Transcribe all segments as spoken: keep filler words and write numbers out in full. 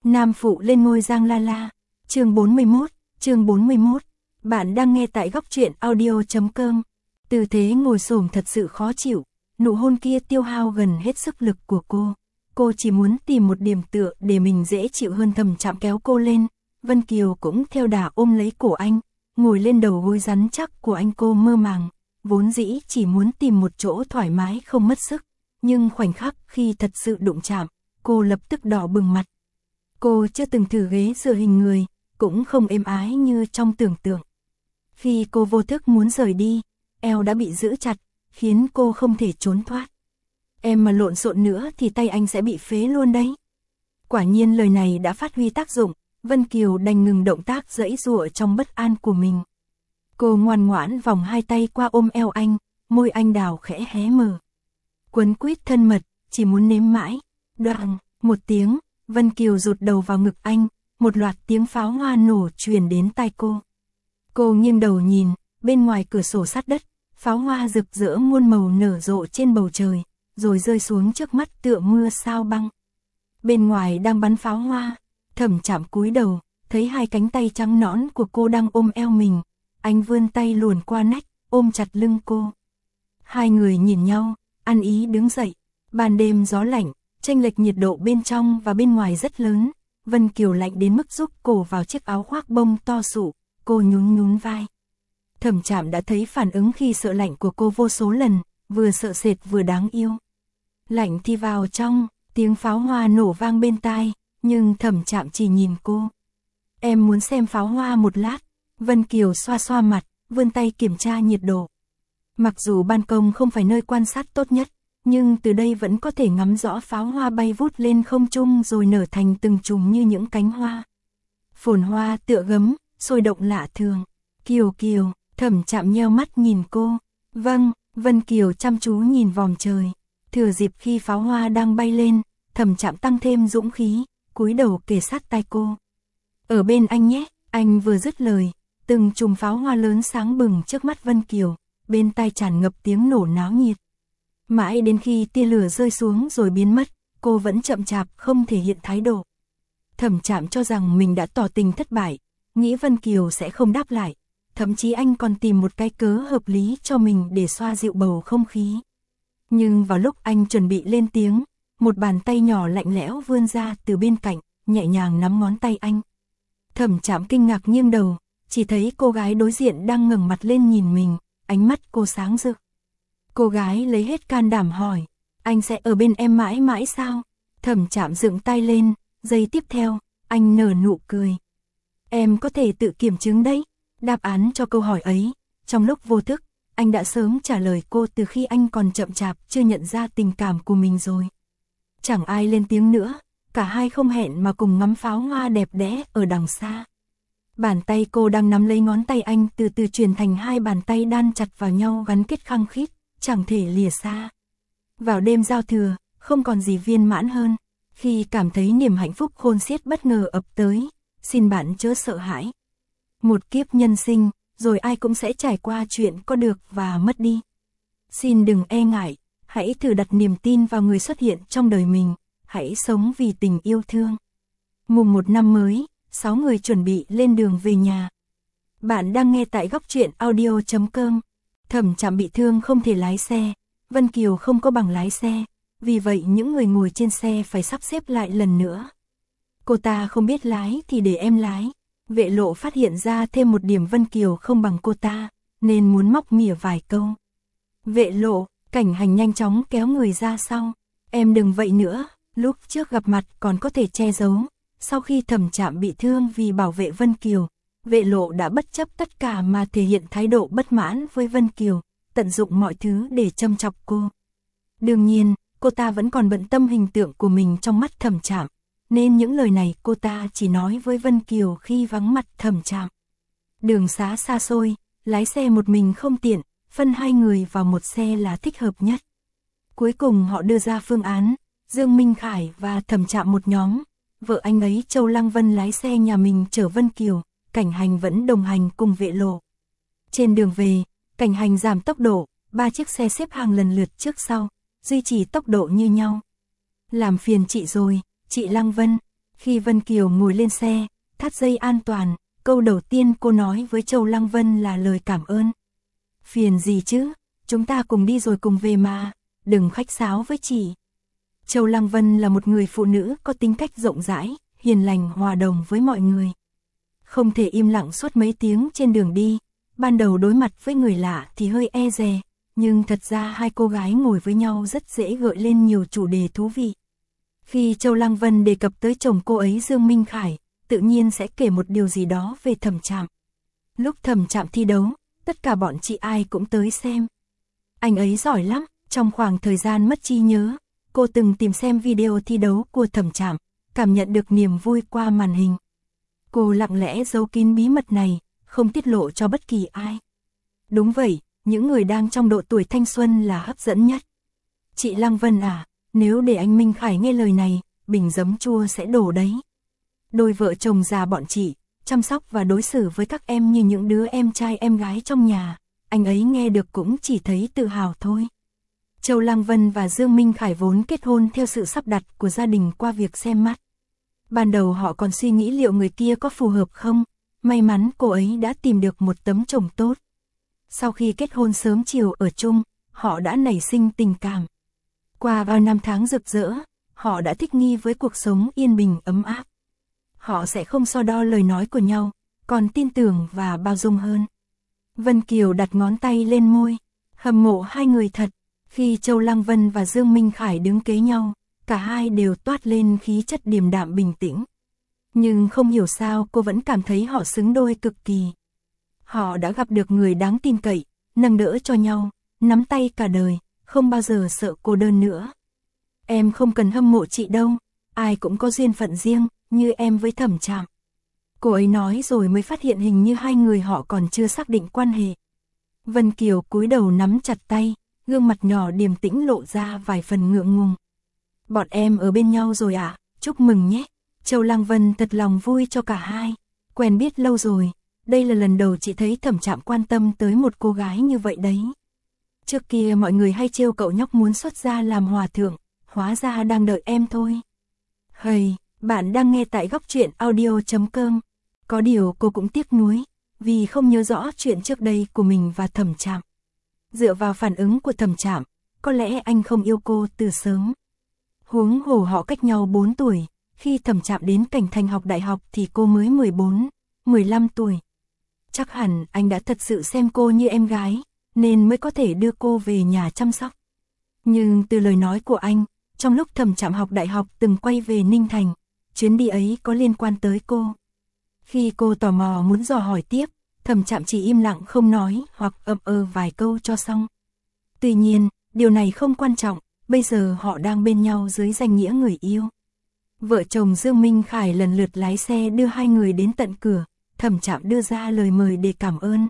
Nam phụ lên ngôi Giang La La. Chương bốn mươi mốt, chương bốn mươi mốt. Bạn đang nghe tại góc truyện audio chấm com. Tư thế ngồi xổm thật sự khó chịu, nụ hôn kia tiêu hao gần hết sức lực của cô. Cô chỉ muốn tìm một điểm tựa để mình dễ chịu hơn. Thầm chạm kéo cô lên, Vân Kiều cũng theo đà ôm lấy cổ anh, ngồi lên đầu gối rắn chắc của anh. Cô mơ màng, vốn dĩ chỉ muốn tìm một chỗ thoải mái không mất sức, nhưng khoảnh khắc khi thật sự đụng chạm, cô lập tức đỏ bừng mặt. Cô chưa từng thử ghế dựa hình người, cũng không êm ái như trong tưởng tượng. Khi cô vô thức muốn rời đi, eo đã bị giữ chặt, khiến cô không thể trốn thoát. Em mà lộn xộn nữa thì tay anh sẽ bị phế luôn đấy. Quả nhiên lời này đã phát huy tác dụng, Vân Kiều đành ngừng động tác giãy giụa trong bất an của mình. Cô ngoan ngoãn vòng hai tay qua ôm eo anh, môi anh đào khẽ hé mở. Quấn quýt thân mật, chỉ muốn nếm mãi. Đoàng, một tiếng, Vân Kiều rụt đầu vào ngực anh, một loạt tiếng pháo hoa nổ truyền đến tai cô. Cô nghiêng đầu nhìn, bên ngoài cửa sổ sát đất, pháo hoa rực rỡ muôn màu nở rộ trên bầu trời, rồi rơi xuống trước mắt tựa mưa sao băng. Bên ngoài đang bắn pháo hoa, Thẩm Trạm cúi đầu, thấy hai cánh tay trắng nõn của cô đang ôm eo mình, anh vươn tay luồn qua nách, ôm chặt lưng cô. Hai người nhìn nhau, ăn ý đứng dậy. Ban đêm gió lạnh, chênh lệch nhiệt độ bên trong và bên ngoài rất lớn. Vân Kiều lạnh đến mức rúc cổ vào chiếc áo khoác bông to sụ, cô nhún nhún vai. Thẩm Trạm đã thấy phản ứng khi sợ lạnh của cô vô số lần, vừa sợ sệt vừa đáng yêu. Lạnh thì vào trong, tiếng pháo hoa nổ vang bên tai, nhưng Thẩm Trạm chỉ nhìn cô. Em muốn xem pháo hoa một lát. Vân Kiều xoa xoa mặt, vươn tay kiểm tra nhiệt độ. Mặc dù ban công không phải nơi quan sát tốt nhất, nhưng từ đây vẫn có thể ngắm rõ pháo hoa bay vút lên không trung rồi nở thành từng chùm như những cánh hoa. Phồn hoa tựa gấm, sôi động lạ thường. Kiều Kiều, Thẩm Trạm nheo mắt nhìn cô. Vâng, Vân Kiều chăm chú nhìn vòm trời. Thừa dịp khi pháo hoa đang bay lên, Thẩm Trạm tăng thêm dũng khí, cúi đầu kề sát tai cô. Ở bên anh nhé. Anh vừa dứt lời, từng chùm pháo hoa lớn sáng bừng trước mắt Vân Kiều, bên tai tràn ngập tiếng nổ náo nhiệt. Mãi đến khi tia lửa rơi xuống rồi biến mất, cô vẫn chậm chạp không thể hiện thái độ. Thẩm Trạm cho rằng mình đã tỏ tình thất bại, nghĩ Vân Kiều sẽ không đáp lại, thậm chí anh còn tìm một cái cớ hợp lý cho mình để xoa dịu bầu không khí. Nhưng vào lúc anh chuẩn bị lên tiếng, một bàn tay nhỏ lạnh lẽo vươn ra từ bên cạnh, nhẹ nhàng nắm ngón tay anh. Thẩm Trạm kinh ngạc nghiêng đầu, chỉ thấy cô gái đối diện đang ngẩng mặt lên nhìn mình, ánh mắt cô sáng rực. Cô gái lấy hết can đảm hỏi, anh sẽ ở bên em mãi mãi sao? Thẩm Trạm dựng tay lên, giây tiếp theo, anh nở nụ cười. Em có thể tự kiểm chứng đấy. Đáp án cho câu hỏi ấy, trong lúc vô thức, anh đã sớm trả lời cô từ khi anh còn chậm chạp chưa nhận ra tình cảm của mình rồi. Chẳng ai lên tiếng nữa, cả hai không hẹn mà cùng ngắm pháo hoa đẹp đẽ ở đằng xa. Bàn tay cô đang nắm lấy ngón tay anh từ từ chuyển thành hai bàn tay đan chặt vào nhau gắn kết khăng khít, chẳng thể lìa xa. Vào đêm giao thừa, không còn gì viên mãn hơn, khi cảm thấy niềm hạnh phúc khôn xiết bất ngờ ập tới, xin bạn chớ sợ hãi. Một kiếp nhân sinh, rồi ai cũng sẽ trải qua chuyện có được và mất đi. Xin đừng e ngại, hãy thử đặt niềm tin vào người xuất hiện trong đời mình, hãy sống vì tình yêu thương. Mùng một năm mới, sáu người chuẩn bị lên đường về nhà. Bạn đang nghe tại góc truyện audio chấm com. Thẩm Trạm bị thương không thể lái xe, Vân Kiều không có bằng lái xe, vì vậy những người ngồi trên xe phải sắp xếp lại lần nữa. Cô ta không biết lái thì để em lái. Vệ Lộ phát hiện ra thêm một điểm Vân Kiều không bằng cô ta, nên muốn móc mỉa vài câu. Vệ Lộ, Cảnh Hành nhanh chóng kéo người ra sau. Em đừng vậy nữa, lúc trước gặp mặt còn có thể che giấu. Sau khi Thẩm Trạm bị thương vì bảo vệ Vân Kiều, Vệ Lộ đã bất chấp tất cả mà thể hiện thái độ bất mãn với Vân Kiều, tận dụng mọi thứ để châm chọc cô. Đương nhiên, cô ta vẫn còn bận tâm hình tượng của mình trong mắt Thẩm Trạm, nên những lời này cô ta chỉ nói với Vân Kiều khi vắng mặt Thẩm Trạm. Đường xá xa xôi, lái xe một mình không tiện, phân hai người vào một xe là thích hợp nhất. Cuối cùng họ đưa ra phương án, Dương Minh Khải và Thẩm Trạm một nhóm, vợ anh ấy Châu Lăng Vân lái xe nhà mình chở Vân Kiều, Cảnh Hành vẫn đồng hành cùng Vệ Lộ. Trên đường về, Cảnh Hành giảm tốc độ, ba chiếc xe xếp hàng lần lượt trước sau, duy trì tốc độ như nhau. Làm phiền chị rồi, chị Lăng Vân. Khi Vân Kiều ngồi lên xe, thắt dây an toàn, câu đầu tiên cô nói với Châu Lăng Vân là lời cảm ơn. Phiền gì chứ, chúng ta cùng đi rồi cùng về mà, đừng khách sáo với chị. Châu Lăng Vân là một người phụ nữ có tính cách rộng rãi, hiền lành hòa đồng với mọi người. Không thể im lặng suốt mấy tiếng trên đường đi, ban đầu đối mặt với người lạ thì hơi e dè, nhưng thật ra hai cô gái ngồi với nhau rất dễ gợi lên nhiều chủ đề thú vị. Khi Châu Lăng Vân đề cập tới chồng cô ấy Dương Minh Khải, tự nhiên sẽ kể một điều gì đó về Thẩm Trạm. Lúc Thẩm Trạm thi đấu, tất cả bọn chị ai cũng tới xem. Anh ấy giỏi lắm, trong khoảng thời gian mất trí nhớ, cô từng tìm xem video thi đấu của Thẩm Trạm, cảm nhận được niềm vui qua màn hình. Cô lặng lẽ giấu kín bí mật này, không tiết lộ cho bất kỳ ai. Đúng vậy, những người đang trong độ tuổi thanh xuân là hấp dẫn nhất. Chị Lăng Vân à, nếu để anh Minh Khải nghe lời này, bình giấm chua sẽ đổ đấy. Đôi vợ chồng già bọn chị, chăm sóc và đối xử với các em như những đứa em trai em gái trong nhà, anh ấy nghe được cũng chỉ thấy tự hào thôi. Châu Lăng Vân và Dương Minh Khải vốn kết hôn theo sự sắp đặt của gia đình qua việc xem mắt. Ban đầu họ còn suy nghĩ liệu người kia có phù hợp không, may mắn cô ấy đã tìm được một tấm chồng tốt. Sau khi kết hôn sớm chiều ở chung, họ đã nảy sinh tình cảm. Qua bao năm tháng rực rỡ, họ đã thích nghi với cuộc sống yên bình ấm áp. Họ sẽ không so đo lời nói của nhau, còn tin tưởng và bao dung hơn. Vân Kiều đặt ngón tay lên môi, hâm mộ hai người thật. Khi Châu Lăng Vân và Dương Minh Khải đứng kế nhau, cả hai đều toát lên khí chất điềm đạm bình tĩnh. Nhưng không hiểu sao cô vẫn cảm thấy họ xứng đôi cực kỳ. Họ đã gặp được người đáng tin cậy, nâng đỡ cho nhau, nắm tay cả đời, không bao giờ sợ cô đơn nữa. Em không cần hâm mộ chị đâu, ai cũng có duyên phận riêng, như em với Thẩm Trạm. Cô ấy nói rồi mới phát hiện hình như hai người họ còn chưa xác định quan hệ. Vân Kiều cúi đầu nắm chặt tay, gương mặt nhỏ điềm tĩnh lộ ra vài phần ngượng ngùng. Bọn em ở bên nhau rồi à, chúc mừng nhé. Châu Lăng Vân thật lòng vui cho cả hai, quen biết lâu rồi, đây là lần đầu chị thấy Thẩm Trạm quan tâm tới một cô gái như vậy đấy. Trước kia mọi người hay trêu cậu nhóc muốn xuất gia làm hòa thượng, hóa ra đang đợi em thôi. Hây, bạn đang nghe tại góc truyện audio chấm com. Có điều cô cũng tiếc nuối, vì không nhớ rõ chuyện trước đây của mình và Thẩm Trạm. Dựa vào phản ứng của Thẩm Trạm, có lẽ anh không yêu cô từ sớm. Huống hồ họ cách nhau bốn tuổi, khi Thẩm Trạm đến Cảnh Thành học đại học thì cô mới mười bốn, mười lăm tuổi. Chắc hẳn anh đã thật sự xem cô như em gái, nên mới có thể đưa cô về nhà chăm sóc. Nhưng từ lời nói của anh, trong lúc Thẩm Trạm học đại học từng quay về Ninh Thành, chuyến đi ấy có liên quan tới cô. Khi cô tò mò muốn dò hỏi tiếp, Thẩm Trạm chỉ im lặng không nói hoặc ậm ờ vài câu cho xong. Tuy nhiên, điều này không quan trọng, bây giờ họ đang bên nhau dưới danh nghĩa người yêu. Vợ chồng Dương Minh Khải lần lượt lái xe đưa hai người đến tận cửa, Thẩm Trạm đưa ra lời mời để cảm ơn.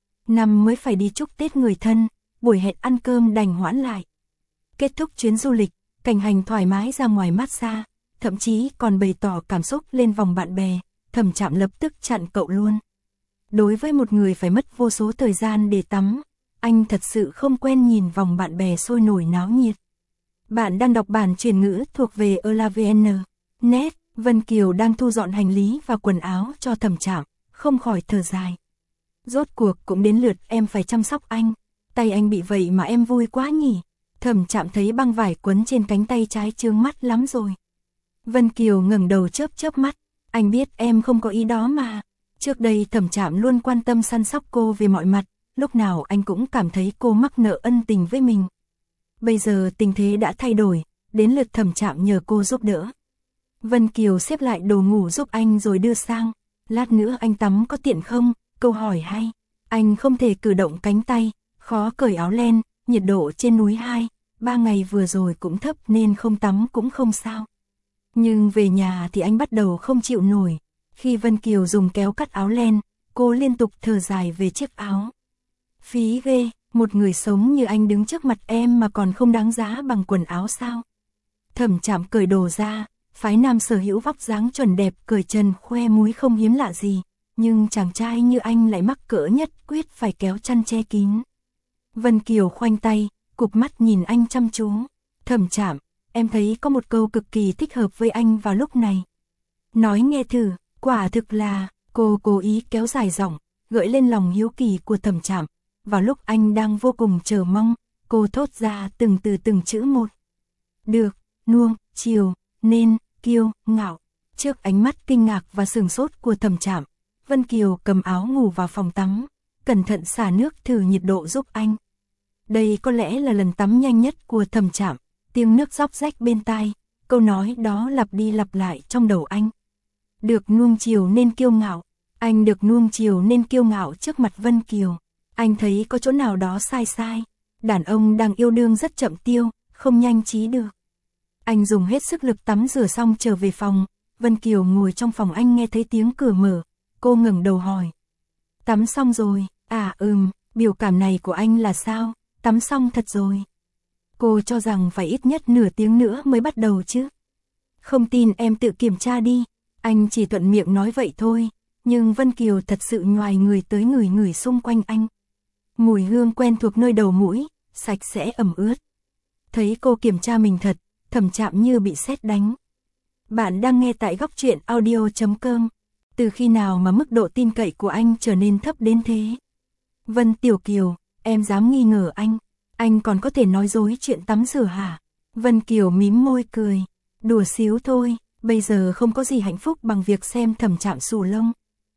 Năm mới phải đi chúc Tết người thân, buổi hẹn ăn cơm đành hoãn lại. Kết thúc chuyến du lịch, Cảnh Hành thoải mái ra ngoài massage, thậm chí còn bày tỏ cảm xúc lên vòng bạn bè, Thẩm Trạm lập tức chặn cậu luôn. Đối với một người phải mất vô số thời gian để tắm, anh thật sự không quen nhìn vòng bạn bè sôi nổi náo nhiệt. Bạn đang đọc bản truyền ngữ thuộc về elavn chấm net, Vân Kiều đang thu dọn hành lý và quần áo cho Thẩm Trạm, không khỏi thở dài. Rốt cuộc cũng đến lượt em phải chăm sóc anh, tay anh bị vậy mà em vui quá nhỉ. Thẩm Trạm thấy băng vải quấn trên cánh tay trái chướng mắt lắm rồi. Vân Kiều ngẩng đầu chớp chớp mắt, anh biết em không có ý đó mà. Trước đây Thẩm Trạm luôn quan tâm săn sóc cô về mọi mặt, lúc nào anh cũng cảm thấy cô mắc nợ ân tình với mình. Bây giờ tình thế đã thay đổi, đến lượt Thẩm Trạm nhờ cô giúp đỡ. Vân Kiều xếp lại đồ ngủ giúp anh rồi đưa sang. Lát nữa anh tắm có tiện không? Câu hỏi hay. Anh không thể cử động cánh tay, khó cởi áo len, nhiệt độ trên núi hai, ba ngày vừa rồi cũng thấp nên không tắm cũng không sao. Nhưng về nhà thì anh bắt đầu không chịu nổi. Khi Vân Kiều dùng kéo cắt áo len, cô liên tục thở dài về chiếc áo. Phí ghê, một người sống như anh đứng trước mặt em mà còn không đáng giá bằng quần áo sao? Thẩm Trạm cởi đồ ra, phái nam sở hữu vóc dáng chuẩn đẹp cởi trần khoe múi không hiếm lạ gì, nhưng chàng trai như anh lại mắc cỡ nhất quyết phải kéo chăn che kín. Vân Kiều khoanh tay, cụp mắt nhìn anh chăm chú. Thẩm Trạm, em thấy có một câu cực kỳ thích hợp với anh vào lúc này. Nói nghe thử, quả thực là, cô cố ý kéo dài giọng, gợi lên lòng hiếu kỳ của Thẩm Trạm. Vào lúc anh đang vô cùng chờ mong, cô thốt ra từng từ từng chữ một. Được, nuông, chiều, nên, kiêu, ngạo. Trước ánh mắt kinh ngạc và sửng sốt của Thẩm Trạm, Vân Kiều cầm áo ngủ vào phòng tắm, cẩn thận xả nước thử nhiệt độ giúp anh. Đây có lẽ là lần tắm nhanh nhất của Thẩm Trạm, tiếng nước róc rách bên tai, câu nói đó lặp đi lặp lại trong đầu anh. Được nuông chiều nên kiêu ngạo, anh được nuông chiều nên kiêu ngạo trước mặt Vân Kiều. Anh thấy có chỗ nào đó sai sai, đàn ông đang yêu đương rất chậm tiêu, không nhanh trí được. Anh dùng hết sức lực tắm rửa xong trở về phòng, Vân Kiều ngồi trong phòng anh nghe thấy tiếng cửa mở, cô ngẩng đầu hỏi. Tắm xong rồi, à ừm, biểu cảm này của anh là sao, tắm xong thật rồi. Cô cho rằng phải ít nhất nửa tiếng nữa mới bắt đầu chứ. Không tin em tự kiểm tra đi, anh chỉ thuận miệng nói vậy thôi, nhưng Vân Kiều thật sự nhoài người tới ngửi ngửi xung quanh anh. Mùi hương quen thuộc nơi đầu mũi, sạch sẽ ẩm ướt. Thấy cô kiểm tra mình thật, Thẩm Trạm như bị sét đánh. Bạn đang nghe tại góc truyện audio chấm com. Từ khi nào mà mức độ tin cậy của anh trở nên thấp đến thế? Vân Tiểu Kiều, em dám nghi ngờ anh, anh còn có thể nói dối chuyện tắm rửa hả? Vân Kiều mím môi cười, đùa xíu thôi, bây giờ không có gì hạnh phúc bằng việc xem Thẩm Trạm xù lông.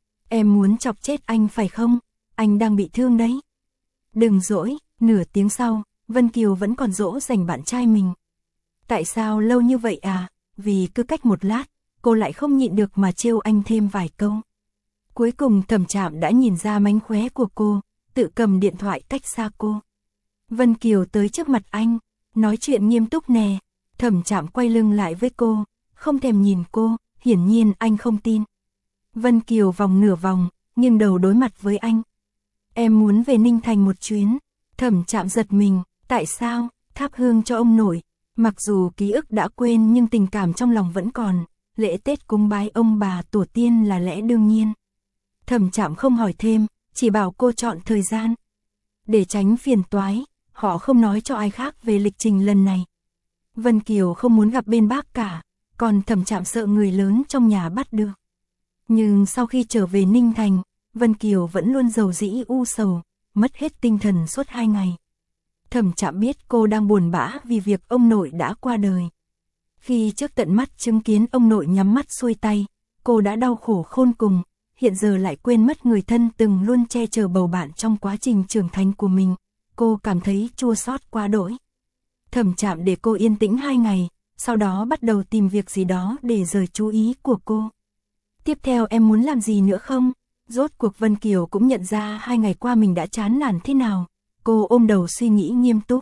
Em muốn chọc chết anh phải không? Anh đang bị thương đấy. Đừng dỗi, nửa tiếng sau, Vân Kiều vẫn còn dỗ dành bạn trai mình. Tại sao lâu như vậy à? Vì cứ cách một lát, cô lại không nhịn được mà trêu anh thêm vài câu. Cuối cùng Thẩm Trạm đã nhìn ra mánh khóe của cô, tự cầm điện thoại cách xa cô. Vân Kiều tới trước mặt anh, nói chuyện nghiêm túc nè. Thẩm Trạm quay lưng lại với cô, không thèm nhìn cô, hiển nhiên anh không tin. Vân Kiều vòng nửa vòng, nghiêng đầu đối mặt với anh. Em muốn về Ninh Thành một chuyến. Thẩm Trạm giật mình, tại sao? Thắp hương cho ông nội. Mặc dù ký ức đã quên nhưng tình cảm trong lòng vẫn còn, lễ Tết cúng bái ông bà tổ tiên là lẽ đương nhiên. Thẩm Trạm không hỏi thêm, chỉ bảo cô chọn thời gian. Để tránh phiền toái, họ không nói cho ai khác về lịch trình lần này. Vân Kiều không muốn gặp bên bác cả, còn Thẩm Trạm sợ người lớn trong nhà bắt được. Nhưng sau khi trở về Ninh Thành, Vân Kiều vẫn luôn rầu rĩ u sầu, mất hết tinh thần suốt hai ngày. Thẩm Trạm biết cô đang buồn bã vì việc ông nội đã qua đời. Khi trước tận mắt chứng kiến ông nội nhắm mắt xuôi tay, cô đã đau khổ khôn cùng, hiện giờ lại quên mất người thân từng luôn che chở bầu bạn trong quá trình trưởng thành của mình. Cô cảm thấy chua xót quá đỗi. Thẩm Trạm để cô yên tĩnh hai ngày, sau đó bắt đầu tìm việc gì đó để rời chú ý của cô. Tiếp theo em muốn làm gì nữa không? Rốt cuộc Vân Kiều cũng nhận ra hai ngày qua mình đã chán nản thế nào. Cô ôm đầu suy nghĩ nghiêm túc.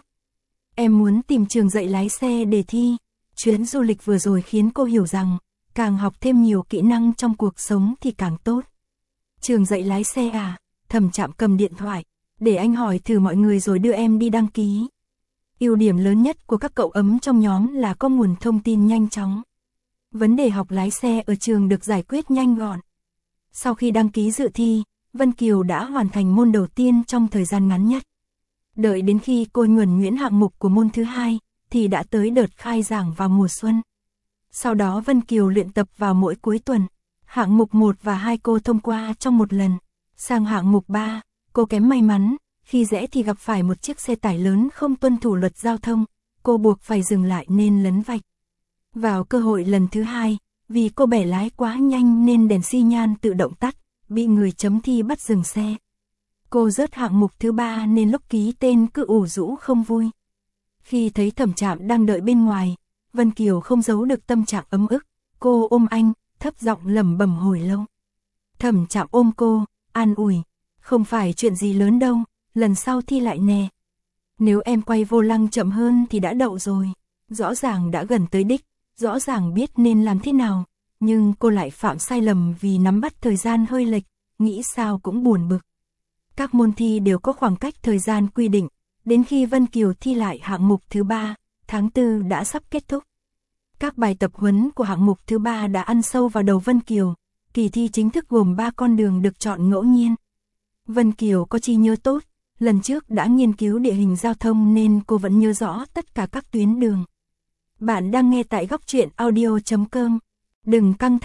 Em muốn tìm trường dạy lái xe để thi. Chuyến du lịch vừa rồi khiến cô hiểu rằng, càng học thêm nhiều kỹ năng trong cuộc sống thì càng tốt. Trường dạy lái xe à? Thẩm Trạm cầm điện thoại, để anh hỏi thử mọi người rồi đưa em đi đăng ký. Ưu điểm lớn nhất của các cậu ấm trong nhóm là có nguồn thông tin nhanh chóng. Vấn đề học lái xe ở trường được giải quyết nhanh gọn. Sau khi đăng ký dự thi, Vân Kiều đã hoàn thành môn đầu tiên trong thời gian ngắn nhất. Đợi đến khi cô nhuần nhuyễn hạng mục của môn thứ hai, thì đã tới đợt khai giảng vào mùa xuân. Sau đó Vân Kiều luyện tập vào mỗi cuối tuần. Hạng mục một và hai cô thông qua trong một lần. Sang hạng mục ba, cô kém may mắn, khi rẽ thì gặp phải một chiếc xe tải lớn không tuân thủ luật giao thông, cô buộc phải dừng lại nên lấn vạch. Vào cơ hội lần thứ hai, vì cô bẻ lái quá nhanh nên đèn xi nhan tự động tắt, bị người chấm thi bắt dừng xe. Cô rớt hạng mục thứ ba nên lúc ký tên cứ ủ rũ không vui. Khi thấy Thẩm Trạm đang đợi bên ngoài, Vân Kiều không giấu được tâm trạng ấm ức, cô ôm anh, thấp giọng lẩm bẩm hồi lâu. Thẩm Trạm ôm cô, an ủi, không phải chuyện gì lớn đâu, lần sau thi lại nè. Nếu em quay vô lăng chậm hơn thì đã đậu rồi, rõ ràng đã gần tới đích, rõ ràng biết nên làm thế nào, nhưng cô lại phạm sai lầm vì nắm bắt thời gian hơi lệch, nghĩ sao cũng buồn bực. Các môn thi đều có khoảng cách thời gian quy định, đến khi Vân Kiều thi lại hạng mục thứ ba, tháng tư đã sắp kết thúc. Các bài tập huấn của hạng mục thứ ba đã ăn sâu vào đầu Vân Kiều, kỳ thi chính thức gồm ba con đường được chọn ngẫu nhiên. Vân Kiều có trí nhớ tốt, lần trước đã nghiên cứu địa hình giao thông nên cô vẫn nhớ rõ tất cả các tuyến đường. Bạn đang nghe tại góc truyện audio chấm com. Đừng căng thẳng,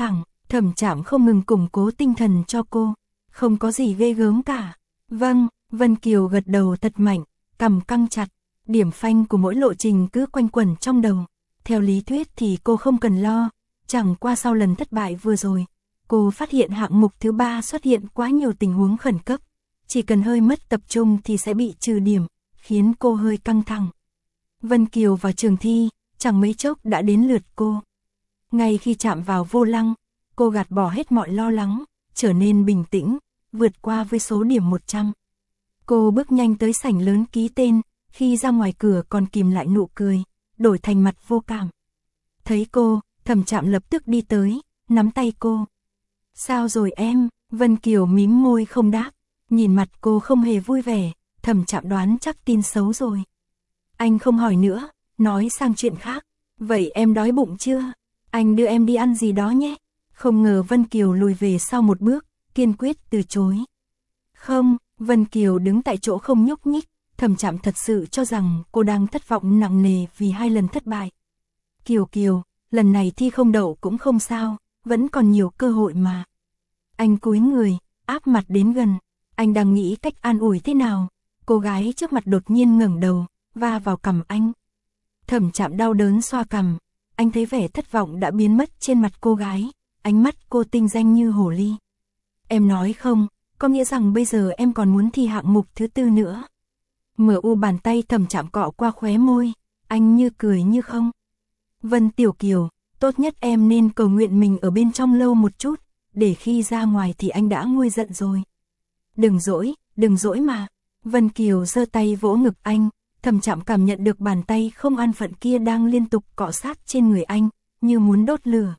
Thẩm Trạm không ngừng củng cố tinh thần cho cô. Không có gì ghê gớm cả. Vâng, Vân Kiều gật đầu thật mạnh, cằm căng chặt. Điểm phanh của mỗi lộ trình cứ quanh quẩn trong đầu. Theo lý thuyết thì cô không cần lo. Chẳng qua sau lần thất bại vừa rồi, cô phát hiện hạng mục thứ ba xuất hiện quá nhiều tình huống khẩn cấp. Chỉ cần hơi mất tập trung thì sẽ bị trừ điểm, khiến cô hơi căng thẳng. Vân Kiều vào trường thi, chẳng mấy chốc đã đến lượt cô. Ngay khi chạm vào vô lăng, cô gạt bỏ hết mọi lo lắng, trở nên bình tĩnh, vượt qua với số điểm một trăm. Cô bước nhanh tới sảnh lớn ký tên, khi ra ngoài cửa còn kìm lại nụ cười, đổi thành mặt vô cảm. Thấy cô, Thẩm Trạm lập tức đi tới, nắm tay cô. Sao rồi em? Vân Kiều mím môi không đáp, nhìn mặt cô không hề vui vẻ, Thẩm Trạm đoán chắc tin xấu rồi. Anh không hỏi nữa, nói sang chuyện khác. Vậy em đói bụng chưa? Anh đưa em đi ăn gì đó nhé. Không ngờ Vân Kiều lùi về sau một bước, kiên quyết từ chối. Không, Vân Kiều đứng tại chỗ không nhúc nhích, Thẩm Trạm thật sự cho rằng cô đang thất vọng nặng nề vì hai lần thất bại. Kiều Kiều, lần này thi không đậu cũng không sao, vẫn còn nhiều cơ hội mà. Anh cúi người, áp mặt đến gần, anh đang nghĩ cách an ủi thế nào. Cô gái trước mặt đột nhiên ngẩng đầu, va vào cằm anh. Thẩm Trạm đau đớn xoa cằm, anh thấy vẻ thất vọng đã biến mất trên mặt cô gái, ánh mắt cô tinh danh như hồ ly. Em nói không, có nghĩa rằng bây giờ em còn muốn thi hạng mục thứ tư nữa. Mở u bàn tay Thẩm Trạm cọ qua khóe môi, anh như cười như không. Vân Tiểu Kiều, tốt nhất em nên cầu nguyện mình ở bên trong lâu một chút, để khi ra ngoài thì anh đã nguôi giận rồi. Đừng dỗi, đừng dỗi mà. Vân Kiều giơ tay vỗ ngực anh, Thẩm Trạm cảm nhận được bàn tay không an phận kia đang liên tục cọ sát trên người anh, như muốn đốt lửa.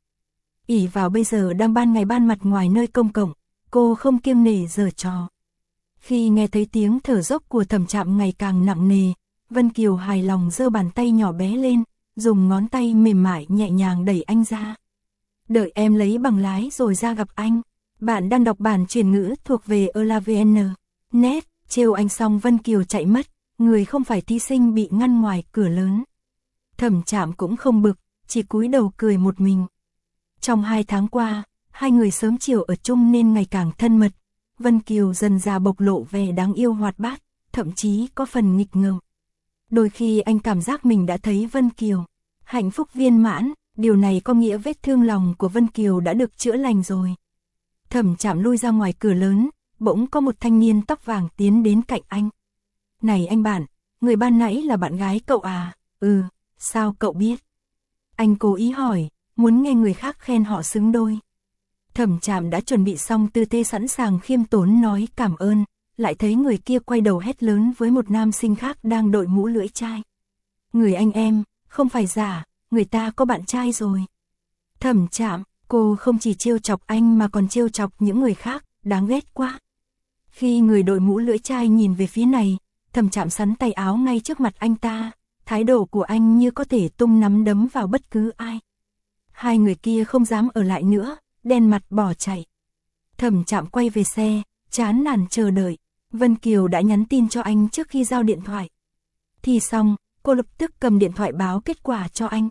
ỷ vào bây giờ đang ban ngày ban mặt ngoài nơi công cộng, cô không kiêng nể giở trò. Khi nghe thấy tiếng thở dốc của Thẩm Trạm ngày càng nặng nề, Vân Kiều hài lòng giơ bàn tay nhỏ bé lên, dùng ngón tay mềm mại nhẹ nhàng đẩy anh ra. Đợi em lấy bằng lái rồi ra gặp anh. Bạn đang đọc bản truyền ngữ thuộc về elavn chấm net. Trêu anh xong Vân Kiều chạy mất, người không phải thí sinh bị ngăn ngoài cửa lớn. Thẩm Trạm cũng không bực, chỉ cúi đầu cười một mình. Trong hai tháng qua, hai người sớm chiều ở chung nên ngày càng thân mật. Vân Kiều dần ra bộc lộ vẻ đáng yêu hoạt bát, thậm chí có phần nghịch ngợm. Đôi khi anh cảm giác mình đã thấy Vân Kiều hạnh phúc viên mãn, điều này có nghĩa vết thương lòng của Vân Kiều đã được chữa lành rồi. Thẩm Trạm lui ra ngoài cửa lớn, bỗng có một thanh niên tóc vàng tiến đến cạnh anh. Này anh bạn, người ban nãy là bạn gái cậu à? Ừ, sao cậu biết? Anh cố ý hỏi, muốn nghe người khác khen họ xứng đôi. Thẩm Trạm đã chuẩn bị xong tư thế sẵn sàng khiêm tốn nói cảm ơn, lại thấy người kia quay đầu hét lớn với một nam sinh khác đang đội mũ lưỡi chai. Người anh em, không phải giả, người ta có bạn trai rồi. Thẩm Trạm, cô không chỉ trêu chọc anh mà còn trêu chọc những người khác, đáng ghét quá. Khi người đội mũ lưỡi chai nhìn về phía này, Thẩm Trạm sắn tay áo ngay trước mặt anh ta, thái độ của anh như có thể tung nắm đấm vào bất cứ ai. Hai người kia không dám ở lại nữa, đen mặt bỏ chạy. Thẩm Trạm quay về xe, chán nản chờ đợi. Vân Kiều đã nhắn tin cho anh trước khi giao điện thoại. Thì xong, cô lập tức cầm điện thoại báo kết quả cho anh.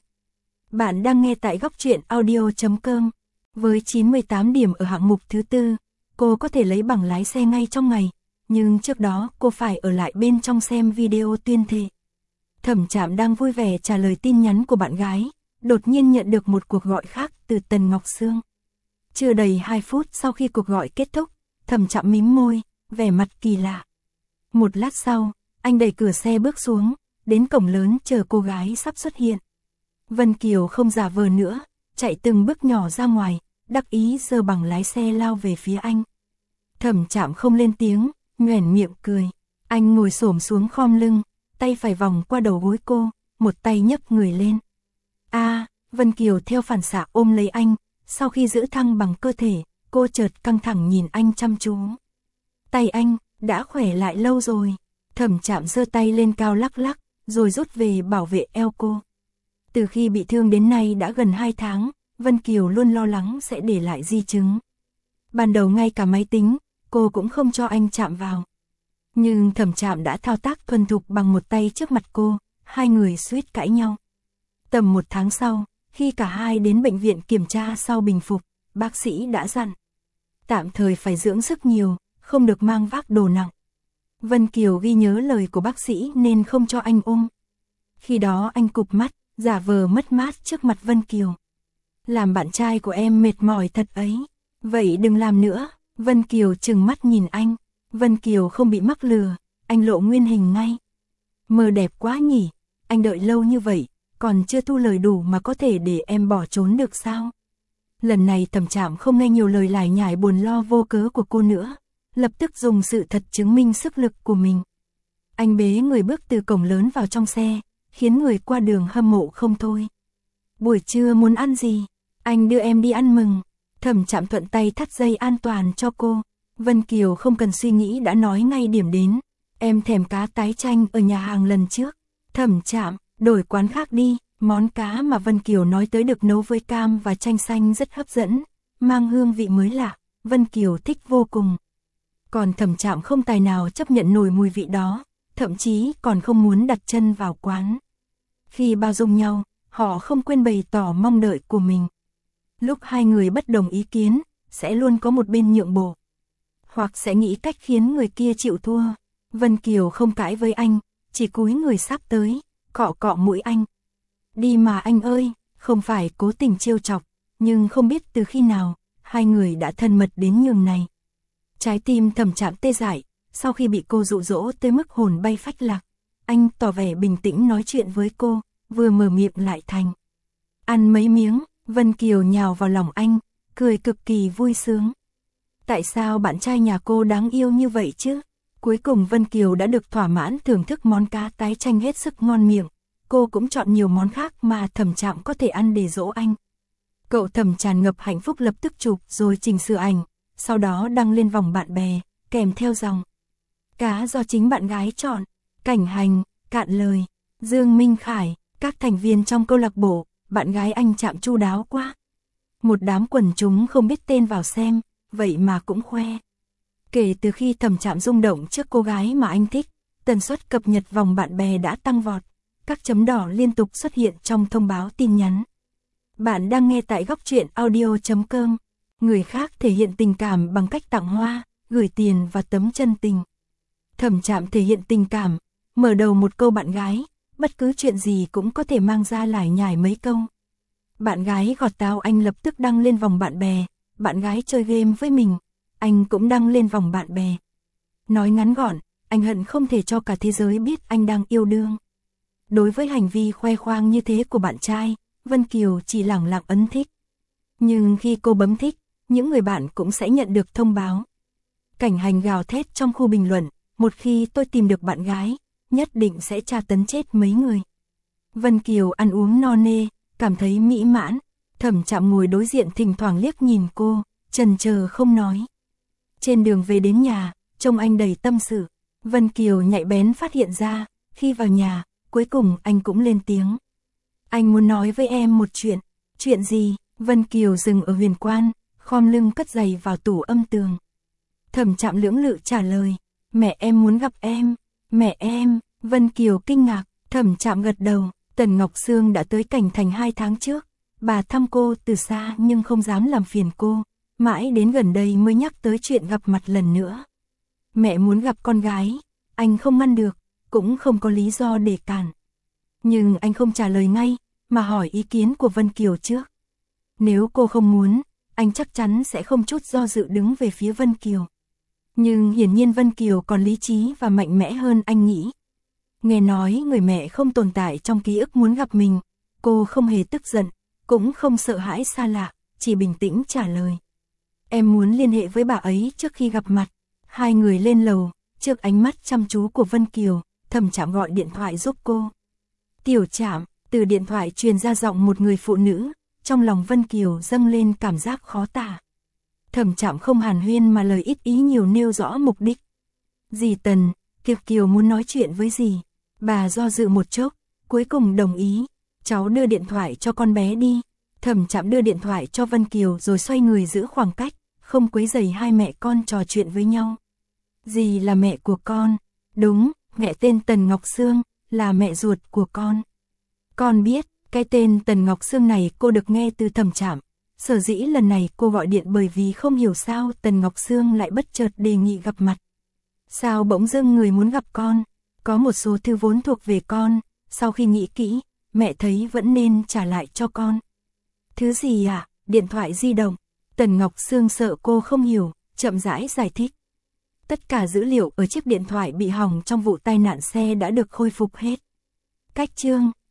Bạn đang nghe tại góc truyện audio chấm com. Với chín mươi tám điểm ở hạng mục thứ tư, cô có thể lấy bằng lái xe ngay trong ngày, nhưng trước đó cô phải ở lại bên trong xem video tuyên thệ. Thẩm Trạm đang vui vẻ trả lời tin nhắn của bạn gái, đột nhiên nhận được một cuộc gọi khác từ Tần Ngọc Sương. Chưa đầy hai phút sau khi cuộc gọi kết thúc, Thẩm Trạm mím môi, vẻ mặt kỳ lạ. Một lát sau, anh đẩy cửa xe bước xuống, đến cổng lớn chờ cô gái sắp xuất hiện. Vân Kiều không giả vờ nữa, chạy từng bước nhỏ ra ngoài, đắc ý giơ bằng lái xe lao về phía anh. Thẩm Trạm không lên tiếng, nhoẻn miệng cười. Anh ngồi xổm xuống khom lưng, tay phải vòng qua đầu gối cô, một tay nhấc người lên. A, à, Vân Kiều theo phản xạ ôm lấy anh, sau khi giữ thăng bằng cơ thể, cô chợt căng thẳng nhìn anh chăm chú. Tay anh, đã khỏe lại lâu rồi. Thẩm Trạm giơ tay lên cao lắc lắc, rồi rút về bảo vệ eo cô. Từ khi bị thương đến nay đã gần hai tháng, Vân Kiều luôn lo lắng sẽ để lại di chứng. Ban đầu ngay cả máy tính, cô cũng không cho anh chạm vào. Nhưng Thẩm Trạm đã thao tác thuần thục bằng một tay trước mặt cô, hai người suýt cãi nhau. Tầm một tháng sau, khi cả hai đến bệnh viện kiểm tra sau bình phục, bác sĩ đã dặn. Tạm thời phải dưỡng sức nhiều, không được mang vác đồ nặng. Vân Kiều ghi nhớ lời của bác sĩ nên không cho anh ôm. Khi đó anh cụp mắt, giả vờ mất mát trước mặt Vân Kiều. Làm bạn trai của em mệt mỏi thật ấy. Vậy đừng làm nữa. Vân Kiều trừng mắt nhìn anh. Vân Kiều không bị mắc lừa, anh lộ nguyên hình ngay. Mơ đẹp quá nhỉ, anh đợi lâu như vậy, còn chưa thu lời đủ mà có thể để em bỏ trốn được sao? Lần này Thẩm Trạm không nghe nhiều lời lải nhải buồn lo vô cớ của cô nữa, lập tức dùng sự thật chứng minh sức lực của mình. Anh bế người bước từ cổng lớn vào trong xe, khiến người qua đường hâm mộ không thôi. Buổi trưa muốn ăn gì? Anh đưa em đi ăn mừng. Thẩm Trạm thuận tay thắt dây an toàn cho cô. Vân Kiều không cần suy nghĩ đã nói ngay điểm đến. Em thèm cá tái chanh ở nhà hàng lần trước. Thẩm Trạm, đổi quán khác đi. Món cá mà Vân Kiều nói tới được nấu với cam và chanh xanh rất hấp dẫn, mang hương vị mới lạ, Vân Kiều thích vô cùng. Còn Thẩm Trạm không tài nào chấp nhận nổi mùi vị đó, thậm chí còn không muốn đặt chân vào quán. Khi bao dung nhau, họ không quên bày tỏ mong đợi của mình. Lúc hai người bất đồng ý kiến, sẽ luôn có một bên nhượng bộ, hoặc sẽ nghĩ cách khiến người kia chịu thua. Vân Kiều không cãi với anh, chỉ cúi người sắp tới, cọ cọ mũi anh. Đi mà anh ơi, không phải cố tình trêu chọc, nhưng không biết từ khi nào, hai người đã thân mật đến nhường này. Trái tim Thẩm Trạm tê dại, sau khi bị cô dụ dỗ tới mức hồn bay phách lạc, anh tỏ vẻ bình tĩnh nói chuyện với cô, vừa mở miệng lại thành. Ăn mấy miếng, Vân Kiều nhào vào lòng anh, cười cực kỳ vui sướng. Tại sao bạn trai nhà cô đáng yêu như vậy chứ? Cuối cùng Vân Kiều đã được thỏa mãn thưởng thức món cá tái chanh hết sức ngon miệng. Cô cũng chọn nhiều món khác mà Thẩm Trạm có thể ăn để dỗ anh. Cậu Thẩm tràn ngập hạnh phúc lập tức chụp rồi chỉnh sửa ảnh, sau đó đăng lên vòng bạn bè, kèm theo dòng. Cá do chính bạn gái chọn, Cảnh Hành, Cạn Lời, Dương Minh Khải, các thành viên trong câu lạc bộ, bạn gái anh Trạm chu đáo quá. Một đám quần chúng không biết tên vào xem, vậy mà cũng khoe. Kể từ khi Thẩm Trạm rung động trước cô gái mà anh thích, tần suất cập nhật vòng bạn bè đã tăng vọt. Các chấm đỏ liên tục xuất hiện trong thông báo tin nhắn. Bạn đang nghe tại góc truyện audio chấm com. Người khác thể hiện tình cảm bằng cách tặng hoa, gửi tiền và tấm chân tình. Thẩm Trạm thể hiện tình cảm, mở đầu một câu bạn gái, bất cứ chuyện gì cũng có thể mang ra lải nhải mấy câu. Bạn gái gọt táo anh lập tức đăng lên vòng bạn bè, bạn gái chơi game với mình, anh cũng đăng lên vòng bạn bè. Nói ngắn gọn, anh hận không thể cho cả thế giới biết anh đang yêu đương. Đối với hành vi khoe khoang như thế của bạn trai, Vân Kiều chỉ lẳng lặng ấn thích. Nhưng khi cô bấm thích, những người bạn cũng sẽ nhận được thông báo. Cảnh Hành gào thét trong khu bình luận, một khi tôi tìm được bạn gái, nhất định sẽ tra tấn chết mấy người. Vân Kiều ăn uống no nê, cảm thấy mỹ mãn, Thẩm Trạm ngồi đối diện thỉnh thoảng liếc nhìn cô, chần chờ không nói. Trên đường về đến nhà, trông anh đầy tâm sự, Vân Kiều nhạy bén phát hiện ra, khi vào nhà, cuối cùng anh cũng lên tiếng. Anh muốn nói với em một chuyện. Chuyện gì? Vân Kiều dừng ở huyền quan, khom lưng cất giày vào tủ âm tường. Thẩm Trạm lưỡng lự trả lời. Mẹ em muốn gặp em. Mẹ em? Vân Kiều kinh ngạc. Thẩm Trạm gật đầu. Tần Ngọc Sương đã tới Cảnh Thành hai tháng trước. Bà thăm cô từ xa nhưng không dám làm phiền cô. Mãi đến gần đây mới nhắc tới chuyện gặp mặt lần nữa. Mẹ muốn gặp con gái. Anh không ngăn được, cũng không có lý do để cản. Nhưng anh không trả lời ngay, mà hỏi ý kiến của Vân Kiều trước. Nếu cô không muốn, anh chắc chắn sẽ không chút do dự đứng về phía Vân Kiều. Nhưng hiển nhiên Vân Kiều còn lý trí và mạnh mẽ hơn anh nghĩ. Nghe nói người mẹ không tồn tại trong ký ức muốn gặp mình, cô không hề tức giận, cũng không sợ hãi xa lạ, chỉ bình tĩnh trả lời. Em muốn liên hệ với bà ấy trước khi gặp mặt. Hai người lên lầu, trước ánh mắt chăm chú của Vân Kiều, Thẩm Trạm gọi điện thoại giúp cô. Tiểu Trạm, từ điện thoại truyền ra giọng một người phụ nữ, trong lòng Vân Kiều dâng lên cảm giác khó tả. Thẩm Trạm không hàn huyên mà lời ít ý nhiều nêu rõ mục đích. Dì Tần, Kiều Kiều muốn nói chuyện với dì. Bà do dự một chốc, cuối cùng đồng ý. Cháu đưa điện thoại cho con bé đi. Thẩm Trạm đưa điện thoại cho Vân Kiều rồi xoay người giữ khoảng cách, không quấy rầy hai mẹ con trò chuyện với nhau. Dì là mẹ của con. Đúng, mẹ tên Tần Ngọc Sương, là mẹ ruột của con. Con biết, cái tên Tần Ngọc Sương này cô được nghe từ Thẩm Trạm. Sở dĩ lần này cô gọi điện bởi vì không hiểu sao Tần Ngọc Sương lại bất chợt đề nghị gặp mặt. Sao bỗng dưng người muốn gặp con? Có một số thư vốn thuộc về con, sau khi nghĩ kỹ, mẹ thấy vẫn nên trả lại cho con. Thứ gì à? Điện thoại di động. Tần Ngọc Sương sợ cô không hiểu, chậm rãi giải thích. Tất cả dữ liệu ở chiếc điện thoại bị hỏng trong vụ tai nạn xe đã được khôi phục hết. Cách chương